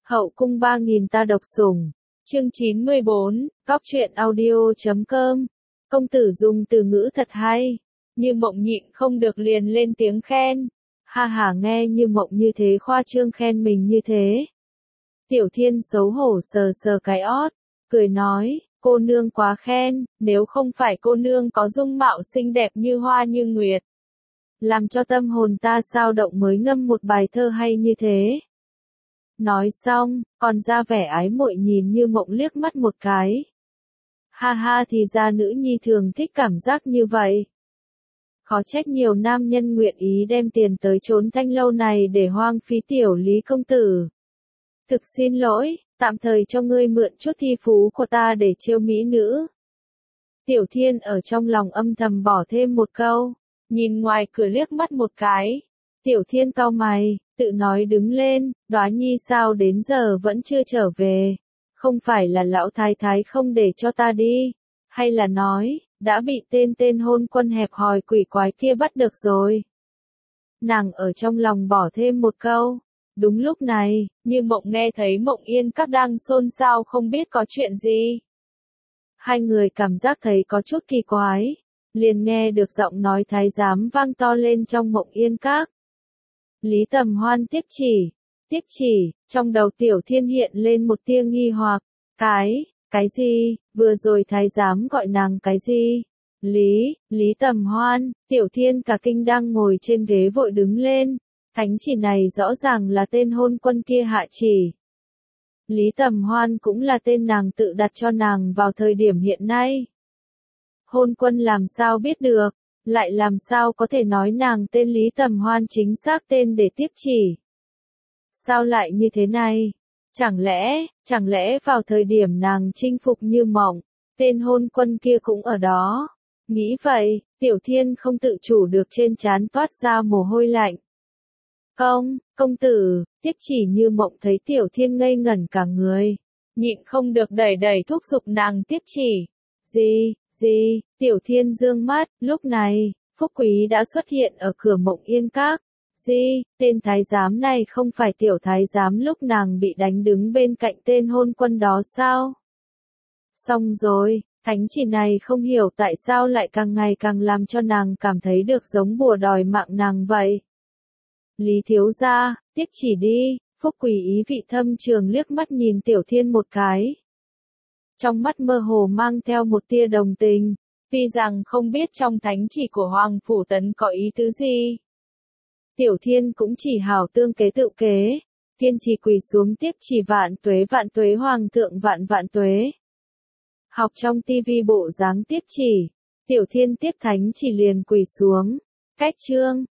Hậu cung 3000 ta độc sủng. Chương 94, Cóc truyện audio.com. Công tử dùng từ ngữ thật hay. Như Mộng nhịn không được liền lên tiếng khen. Ha ha, nghe Như Mộng như thế khoa trương khen mình như thế. Tiểu Thiên xấu hổ sờ sờ cái ót, cười nói, cô nương quá khen, nếu không phải cô nương có dung mạo xinh đẹp như hoa như nguyệt, làm cho tâm hồn ta sao động mới ngâm một bài thơ hay như thế. Nói xong, còn ra vẻ ái muội nhìn Như Mộng liếc mắt một cái. Ha ha, thì ra nữ nhi thường thích cảm giác như vậy. Khó trách nhiều nam nhân nguyện ý đem tiền tới trốn thanh lâu này để hoang phí tiểu Lý công tử. Thực xin lỗi, tạm thời cho ngươi mượn chút thi phú của ta để trêu mỹ nữ. Tiểu Thiên ở trong lòng âm thầm bỏ thêm một câu, nhìn ngoài cửa liếc mắt một cái. Tiểu Thiên cau mày, tự nói đứng lên, Đóa Nhi sao đến giờ vẫn chưa trở về? Không phải là lão thái thái không để cho ta đi, hay là nói, đã bị tên hôn quân hẹp hòi quỷ quái kia bắt được rồi? Nàng ở trong lòng bỏ thêm một câu. Đúng lúc này, Như Mộng nghe thấy Mộng Yên Các đang xôn xao không biết có chuyện gì. Hai người cảm giác thấy có chút kỳ quái, liền nghe được giọng nói thái giám vang to lên trong Mộng Yên Các. Lý Tầm Hoan tiếp chỉ, trong đầu Tiểu Thiên hiện lên một tia nghi hoặc, cái gì, vừa rồi thái giám gọi nàng cái gì? Lý Tầm Hoan, Tiểu Thiên cả kinh đang ngồi trên ghế vội đứng lên, thánh chỉ này rõ ràng là tên hôn quân kia hạ chỉ. Lý Tầm Hoan cũng là tên nàng tự đặt cho nàng vào thời điểm hiện nay. Hôn quân làm sao biết được? Lại làm sao có thể nói nàng tên Lý Tầm Hoan chính xác tên để tiếp chỉ? Sao lại như thế này? Chẳng lẽ vào thời điểm nàng chinh phục Như Mộng, tên hôn quân kia cũng ở đó? Nghĩ vậy, Tiểu Thiên không tự chủ được trên trán toát ra mồ hôi lạnh. Công tử, tiếp chỉ Như Mộng thấy Tiểu Thiên ngây ngẩn cả người, nhịn không được đẩy thúc giục nàng tiếp chỉ. Gì, Tiểu Thiên dương mắt, lúc này, Phúc Quý đã xuất hiện ở cửa Mộng Yên Các. Tên thái giám này không phải tiểu thái giám lúc nàng bị đánh đứng bên cạnh tên hôn quân đó sao? Xong rồi, thánh chỉ này không hiểu tại sao lại càng ngày càng làm cho nàng cảm thấy được giống bùa đòi mạng nàng vậy. Lý thiếu gia, tiếp chỉ đi. Phúc Quý ý vị thâm trường liếc mắt nhìn Tiểu Thiên một cái. Trong mắt mơ hồ mang theo một tia đồng tình, tuy rằng không biết trong thánh chỉ của Hoàng Phủ Tấn có ý tứ gì. Tiểu Thiên cũng chỉ hảo tương kế tự kế, kiên trì quỳ xuống tiếp chỉ vạn tuế Hoàng thượng vạn tuế. Học trong tivi bộ dáng tiếp chỉ, Tiểu Thiên tiếp thánh chỉ liền quỳ xuống. Cách chương,